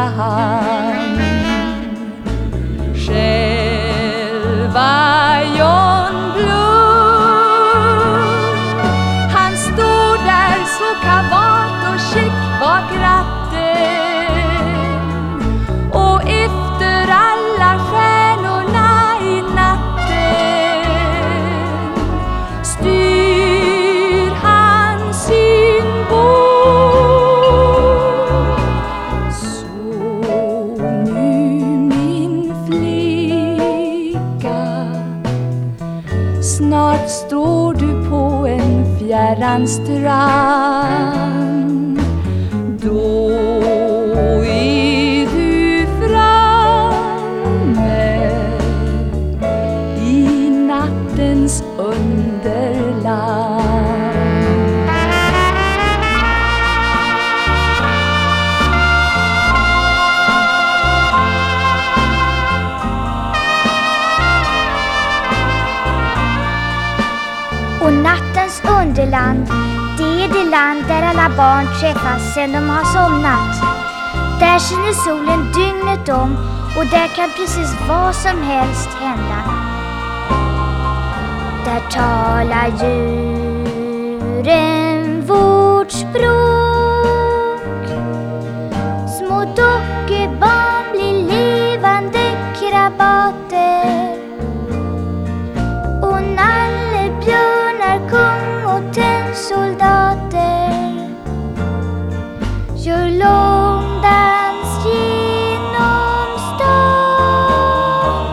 hand. Själva John Blom, han stod där så kavat och skick bak ratten, och efter alla stjärnorna i natten styr han sin båt. Så nu min flicka, snart står du på en fjärran strand. Då är du framme i nattens underland. Och nattens underland, det är det land där alla barn träffas sen de har somnat. Där skiner solen dygnet om, och där kan precis vad som helst hända. Där talar djuren vårt språk. Små dockebarn blir levande krabater, och nallebjörnar, kung och tennsoldater gör långdans genom stan.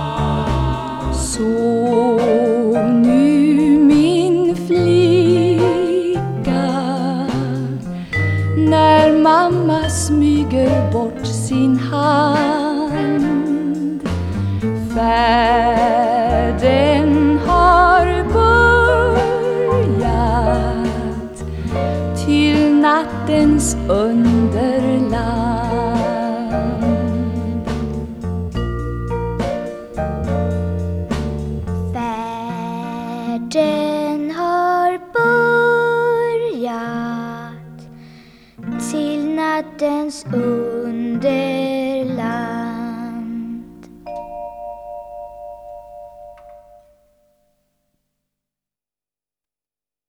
Så nu min flicka, när mamma smyger bort sin hand, färden har börjat till nattens underland. Färden har börjat till nattens underland.